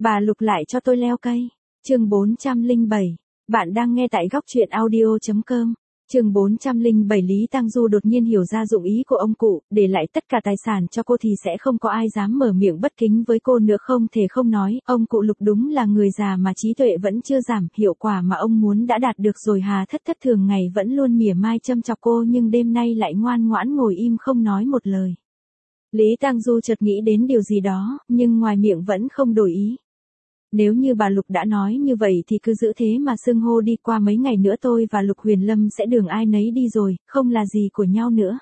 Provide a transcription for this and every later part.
Bà Lục lại cho tôi leo cây. Chương 407. Bạn đang nghe tại góc truyện audio.com. Chương 407. Lý Tang Du đột nhiên hiểu ra dụng ý của ông cụ, để lại tất cả tài sản cho cô thì sẽ không có ai dám mở miệng bất kính với cô nữa. Không thể không nói, ông cụ Lục đúng là người già mà trí tuệ vẫn chưa giảm, hiệu quả mà ông muốn đã đạt được rồi. Hà Thất Thất thường ngày vẫn luôn mỉa mai châm chọc cô, nhưng đêm nay lại ngoan ngoãn ngồi im không nói một lời. Lý Tang Du chợt nghĩ đến điều gì đó, nhưng ngoài miệng vẫn không đổi ý. Nếu như bà Lục đã nói như vậy thì cứ giữ thế mà xưng hô đi, qua mấy ngày nữa tôi và Lục Huyền Lâm sẽ đường ai nấy đi rồi, không là gì của nhau nữa.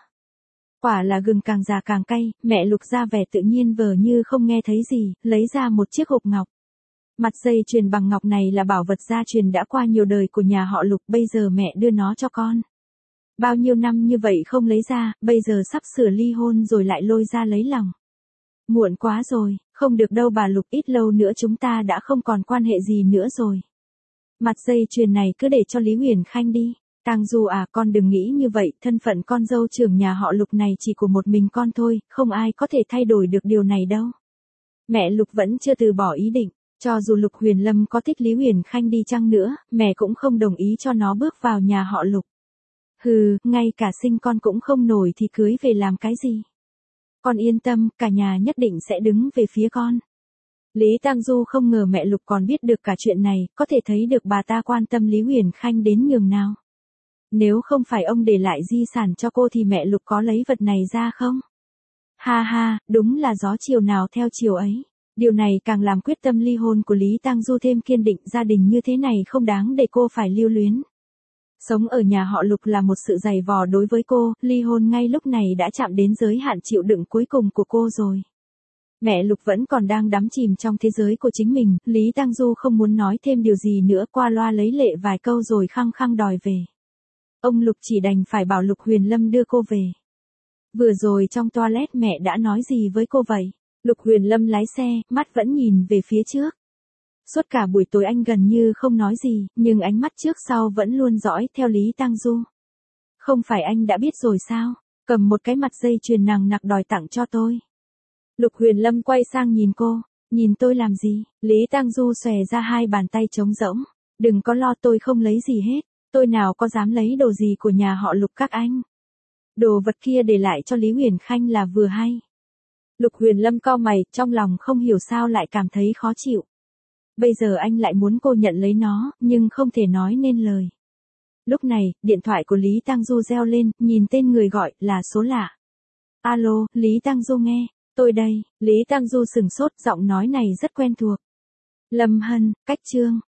Quả là gừng càng già càng cay, mẹ Lục ra vẻ tự nhiên vờ như không nghe thấy gì, lấy ra một chiếc hộp ngọc. Mặt dây chuyền bằng ngọc này là bảo vật gia truyền đã qua nhiều đời của nhà họ Lục, bây giờ mẹ đưa nó cho con. Bao nhiêu năm như vậy không lấy ra, bây giờ sắp sửa ly hôn rồi lại lôi ra lấy lòng. Muộn quá rồi, không được đâu bà Lục, ít lâu nữa chúng ta đã không còn quan hệ gì nữa rồi. Mặt dây chuyền này cứ để cho Lý Huyền Khanh đi. Tang Du à, con đừng nghĩ như vậy, thân phận con dâu trưởng nhà họ Lục này chỉ của một mình con thôi, không ai có thể thay đổi được điều này đâu. Mẹ Lục vẫn chưa từ bỏ ý định, cho dù Lục Huyền Lâm có thích Lý Huyền Khanh đi chăng nữa, mẹ cũng không đồng ý cho nó bước vào nhà họ Lục. Hừ, ngay cả sinh con cũng không nổi thì cưới về làm cái gì? Con yên tâm, cả nhà nhất định sẽ đứng về phía con. Lý Tang Du không ngờ mẹ Lục còn biết được cả chuyện này, có thể thấy được bà ta quan tâm Lý Huyền Khanh đến nhường nào. Nếu không phải ông để lại di sản cho cô thì mẹ Lục có lấy vật này ra không? Ha ha, đúng là gió chiều nào theo chiều ấy. Điều này càng làm quyết tâm ly hôn của Lý Tang Du thêm kiên định, gia đình như thế này không đáng để cô phải lưu luyến. Sống ở nhà họ Lục là một sự dày vò đối với cô, ly hôn ngay lúc này đã chạm đến giới hạn chịu đựng cuối cùng của cô rồi. Mẹ Lục vẫn còn đang đắm chìm trong thế giới của chính mình, Lý Tang Du không muốn nói thêm điều gì nữa, qua loa lấy lệ vài câu rồi khăng khăng đòi về. Ông Lục chỉ đành phải bảo Lục Huyền Lâm đưa cô về. Vừa rồi trong toilet mẹ đã nói gì với cô vậy? Lục Huyền Lâm lái xe, mắt vẫn nhìn về phía trước. Suốt cả buổi tối anh gần như không nói gì, nhưng ánh mắt trước sau vẫn luôn dõi theo Lý Tang Du. Không phải anh đã biết rồi sao? Cầm một cái mặt dây chuyền nặng nặc đòi tặng cho tôi. Lục Huyền Lâm quay sang nhìn cô, nhìn tôi làm gì? Lý Tang Du xòe ra hai bàn tay trống rỗng. Đừng có lo, tôi không lấy gì hết, tôi nào có dám lấy đồ gì của nhà họ Lục các anh. Đồ vật kia để lại cho Lý Huyền Khanh là vừa hay. Lục Huyền Lâm cau mày, trong lòng không hiểu sao lại cảm thấy khó chịu. Bây giờ anh lại muốn cô nhận lấy nó, nhưng không thể nói nên lời. Lúc này, điện thoại của Lý Tang Du reo lên, nhìn tên người gọi là số lạ. Alo, Lý Tang Du nghe, tôi đây. Lý Tang Du sừng sốt, giọng nói này rất quen thuộc. Lâm Hân, cách Trương.